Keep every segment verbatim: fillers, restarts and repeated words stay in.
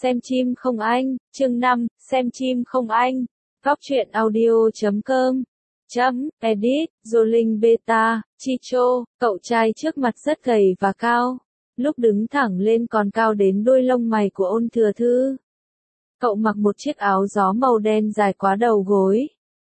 xem chim không anh, chương năm, xem chim không anh. Góc truyện audio chấm com. Chấm, edit, Joling Beta, Chicho, cậu trai trước mặt rất gầy và cao. Lúc đứng thẳng lên còn cao đến đôi lông mày của Ôn Thừa Thư. Cậu mặc một chiếc áo gió màu đen dài quá đầu gối.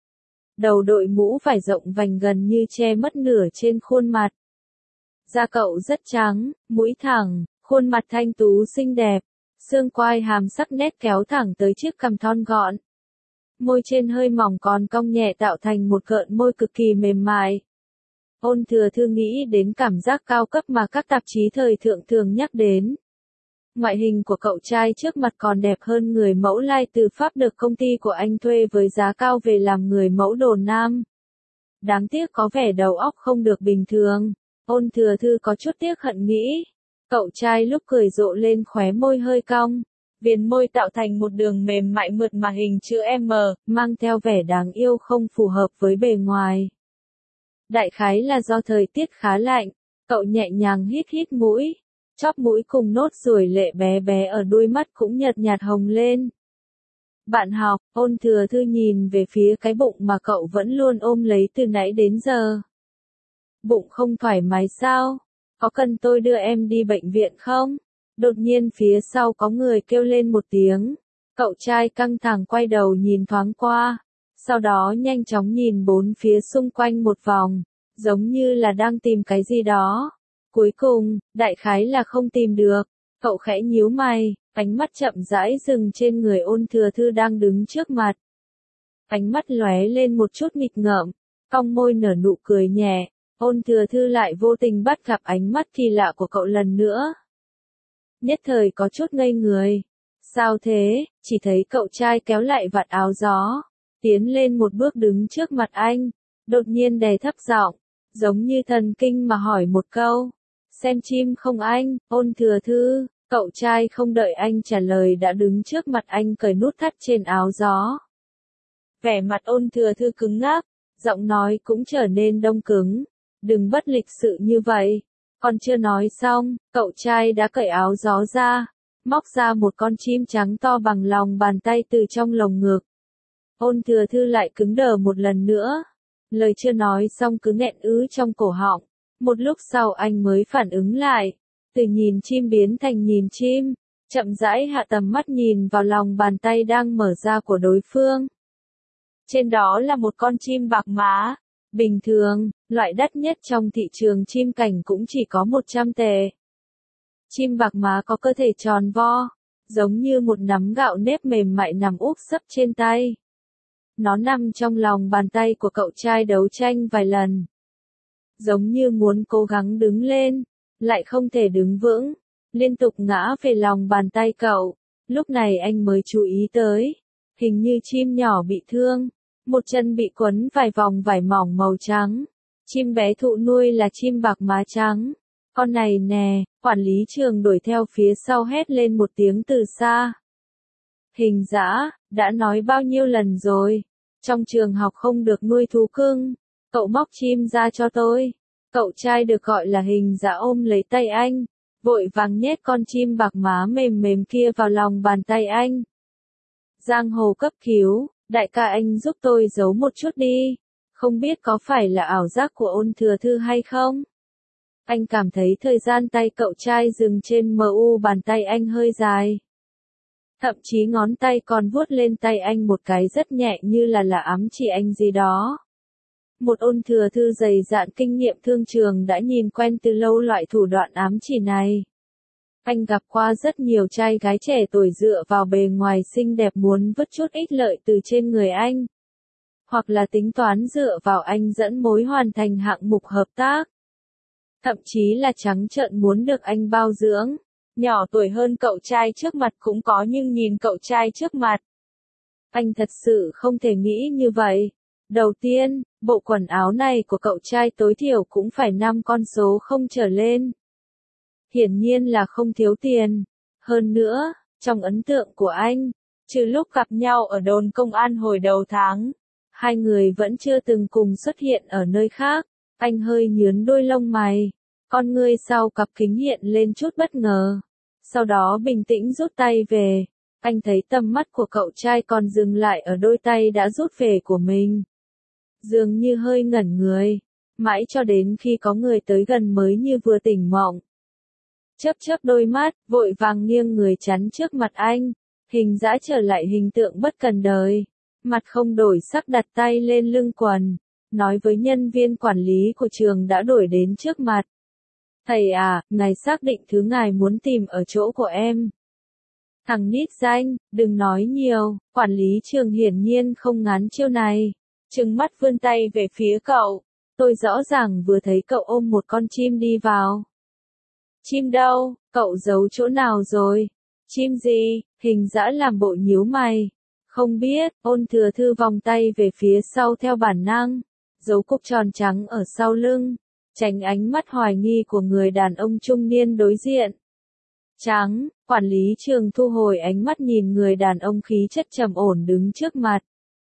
Đầu đội mũ vải rộng vành gần như che mất nửa trên khuôn mặt. Da cậu rất trắng, mũi thẳng, khuôn mặt thanh tú xinh đẹp, xương quai hàm sắc nét kéo thẳng tới chiếc cằm thon gọn. Môi trên hơi mỏng còn cong nhẹ tạo thành một gợn môi cực kỳ mềm mại. Ôn Thừa Thư nghĩ đến cảm giác cao cấp mà các tạp chí thời thượng thường nhắc đến. Ngoại hình của cậu trai trước mặt còn đẹp hơn người mẫu lai từ Pháp được công ty của anh thuê với giá cao về làm người mẫu đồ nam. Đáng tiếc có vẻ đầu óc không được bình thường. Ôn Thừa Thư có chút tiếc hận nghĩ. Cậu trai lúc cười rộ lên khóe môi hơi cong. Viền môi tạo thành một đường mềm mại mượt mà hình chữ M, mang theo vẻ đáng yêu không phù hợp với bề ngoài. Đại khái là do thời tiết khá lạnh, cậu nhẹ nhàng hít hít mũi. Chóp mũi cùng nốt ruồi lệ bé bé ở đuôi mắt cũng nhợt nhạt hồng lên. Bạn học, Ôn Thừa Thư nhìn về phía cái bụng mà cậu vẫn luôn ôm lấy từ nãy đến giờ. Bụng không thoải mái sao? Có cần tôi đưa em đi bệnh viện không? Đột nhiên phía sau có người kêu lên một tiếng. Cậu trai căng thẳng quay đầu nhìn thoáng qua. Sau đó nhanh chóng nhìn bốn phía xung quanh một vòng, giống như là đang tìm cái gì đó. Cuối cùng, đại khái là không tìm được. Cậu khẽ nhíu mày, ánh mắt chậm rãi dừng trên người Ôn Thừa Thư đang đứng trước mặt. Ánh mắt lóe lên một chút nghịch ngợm, cong môi nở nụ cười nhẹ. Ôn Thừa Thư lại vô tình bắt gặp ánh mắt kỳ lạ của cậu lần nữa. Nhất thời có chút ngây người. Sao thế? Chỉ thấy cậu trai kéo lại vạt áo gió, tiến lên một bước đứng trước mặt anh, đột nhiên đè thấp giọng, giống như thần kinh mà hỏi một câu. Xem chim không anh, Ôn Thừa Thư? Cậu trai không đợi anh trả lời đã đứng trước mặt anh cởi nút thắt trên áo gió. Vẻ mặt Ôn Thừa Thư cứng ngắc, giọng nói cũng trở nên đông cứng. Đừng bất lịch sự như vậy. Còn chưa nói xong, cậu trai đã cởi áo gió ra, móc ra một con chim trắng to bằng lòng bàn tay từ trong lồng ngực. Ôn Thừa Thư lại cứng đờ một lần nữa. Lời chưa nói xong cứ nghẹn ứ trong cổ họng. Một lúc sau anh mới phản ứng lại. Từ nhìn chim biến thành nhìn chim, chậm rãi hạ tầm mắt nhìn vào lòng bàn tay đang mở ra của đối phương. Trên đó là một con chim bạc má. Bình thường, loại đắt nhất trong thị trường chim cảnh cũng chỉ có một trăm tệ. Chim bạc má có cơ thể tròn vo, giống như một nắm gạo nếp mềm mại nằm úp sấp trên tay. Nó nằm trong lòng bàn tay của cậu trai đấu tranh vài lần. Giống như muốn cố gắng đứng lên, lại không thể đứng vững, liên tục ngã về lòng bàn tay cậu. Lúc này anh mới chú ý tới, hình như chim nhỏ bị thương. Một chân bị quấn vài vòng vải mỏng màu trắng. Chim bé thụ nuôi là chim bạc má trắng. Con này nè, quản lý trường đuổi theo phía sau hét lên một tiếng từ xa. Hình dã, đã nói bao nhiêu lần rồi. Trong trường học không được nuôi thú cưng. Cậu móc chim ra cho tôi. Cậu trai được gọi là Hình dã ôm lấy tay anh. Vội vàng nhét con chim bạc má mềm mềm kia vào lòng bàn tay anh. Giang hồ cấp cứu. Đại ca anh giúp tôi giấu một chút đi. Không biết có phải là ảo giác của Ôn Thừa Thư hay không? Anh cảm thấy thời gian tay cậu trai dừng trên mu bàn tay anh hơi dài. Thậm chí ngón tay còn vuốt lên tay anh một cái rất nhẹ như là là ám chỉ anh gì đó. Một Ôn Thừa Thư dày dạn kinh nghiệm thương trường đã nhìn quen từ lâu loại thủ đoạn ám chỉ này. Anh gặp qua rất nhiều trai gái trẻ tuổi dựa vào bề ngoài xinh đẹp muốn vứt chút ích lợi từ trên người anh. Hoặc là tính toán dựa vào anh dẫn mối hoàn thành hạng mục hợp tác. Thậm chí là trắng trợn muốn được anh bao dưỡng. Nhỏ tuổi hơn cậu trai trước mặt cũng có nhưng nhìn cậu trai trước mặt. Anh thật sự không thể nghĩ như vậy. Đầu tiên, bộ quần áo này của cậu trai tối thiểu cũng phải năm con số không trở lên. Hiển nhiên là không thiếu tiền. Hơn nữa, trong ấn tượng của anh, trừ lúc gặp nhau ở đồn công an hồi đầu tháng, hai người vẫn chưa từng cùng xuất hiện ở nơi khác. Anh hơi nhướng đôi lông mày, con ngươi sau cặp kính hiện lên chút bất ngờ. Sau đó bình tĩnh rút tay về, Anh thấy tầm mắt của cậu trai còn dừng lại ở đôi tay đã rút về của mình. Dường như hơi ngẩn người, mãi cho đến khi có người tới gần mới như vừa tỉnh mộng. Chớp chớp đôi mắt, vội vàng nghiêng người chắn trước mặt anh, Hình Dã trở lại hình tượng bất cần đời, mặt không đổi sắc đặt tay lên lưng quần, nói với nhân viên quản lý của trường đã đuổi đến trước mặt. Thầy à, ngài xác định thứ ngài muốn tìm ở chỗ của em. Thằng nít danh, đừng nói nhiều, quản lý trường hiển nhiên không ngán chiêu này, trừng mắt vươn tay về phía cậu, tôi rõ ràng vừa thấy cậu ôm một con chim đi vào. Chim đâu, cậu giấu chỗ nào rồi? Chim gì? Hình Dã làm bộ nhíu mày. Không biết, Ôn Thừa Thư vòng tay về phía sau theo bản năng, giấu cúc tròn trắng ở sau lưng, tránh ánh mắt hoài nghi của người đàn ông trung niên đối diện. Trắng, quản lý trường thu hồi ánh mắt nhìn người đàn ông khí chất trầm ổn đứng trước mặt.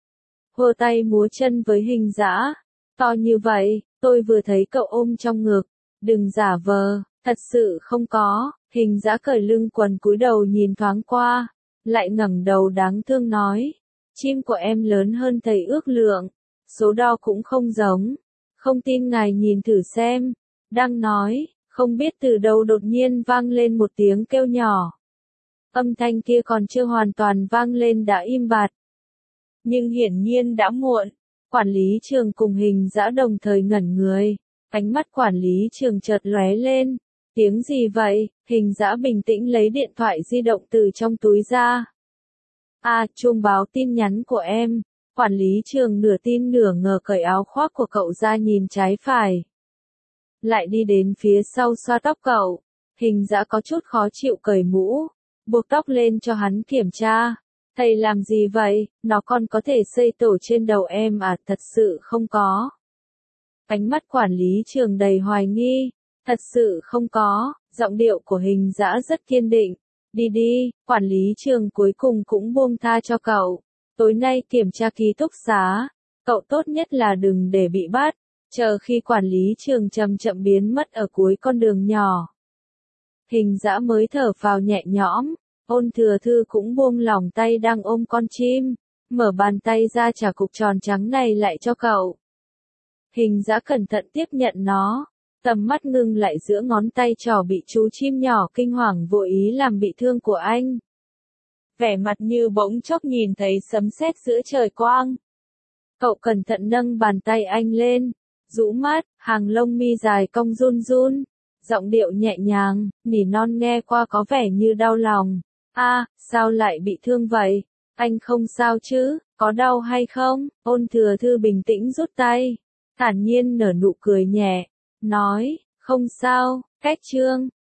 Hô tay múa chân với Hình Dã. To như vậy, tôi vừa thấy cậu ôm trong ngực, đừng giả vờ, thật sự không có. Hình Dã cởi lưng quần cúi đầu nhìn thoáng qua, lại ngẩng đầu đáng thương nói, chim của em lớn hơn thầy ước lượng, số đo cũng không giống, không tin ngài nhìn thử xem. Đang nói, không biết từ đâu đột nhiên vang lên một tiếng kêu nhỏ. Âm thanh kia còn chưa hoàn toàn vang lên đã im bặt. Nhưng hiển nhiên đã muộn, quản lý trường cùng Hình Dã đồng thời ngẩn người, ánh mắt quản lý trường chợt lóe lên. Tiếng gì vậy? Hình Dã bình tĩnh lấy điện thoại di động từ trong túi ra. À, chuông báo tin nhắn của em. Quản lý trường nửa tin nửa ngờ cởi áo khoác của cậu ra nhìn trái phải. Lại đi đến phía sau xoa tóc cậu. Hình Dã có chút khó chịu cởi mũ, buộc tóc lên cho hắn kiểm tra. Thầy làm gì vậy? Nó còn có thể xây tổ trên đầu em à? Thật sự không có. Ánh mắt quản lý trường đầy hoài nghi. Thật sự không có, giọng điệu của Hình Dã rất kiên định. Đi đi, quản lý trường cuối cùng cũng buông tha cho cậu. Tối nay kiểm tra ký túc xá, cậu tốt nhất là đừng để bị bắt, chờ khi quản lý trường chậm chậm biến mất ở cuối con đường nhỏ. Hình Dã mới thở phào nhẹ nhõm, Ôn Thừa Thư cũng buông lỏng tay đang ôm con chim, mở bàn tay ra trả cục tròn trắng này lại cho cậu. Hình Dã cẩn thận tiếp nhận nó. Tầm mắt ngưng lại giữa ngón tay trỏ bị chú chim nhỏ kinh hoàng vô ý làm bị thương của anh. Vẻ mặt như bỗng chốc nhìn thấy sấm sét giữa trời quang. Cậu cẩn thận nâng bàn tay anh lên, rũ mắt, hàng lông mi dài cong run run, giọng điệu nhẹ nhàng, nỉ non nghe qua có vẻ như đau lòng. A, sao lại bị thương vậy? Anh không sao chứ, có đau hay không? Ôn Thừa Thư bình tĩnh rút tay, thản nhiên nở nụ cười nhẹ. Nói, không sao, cách chương.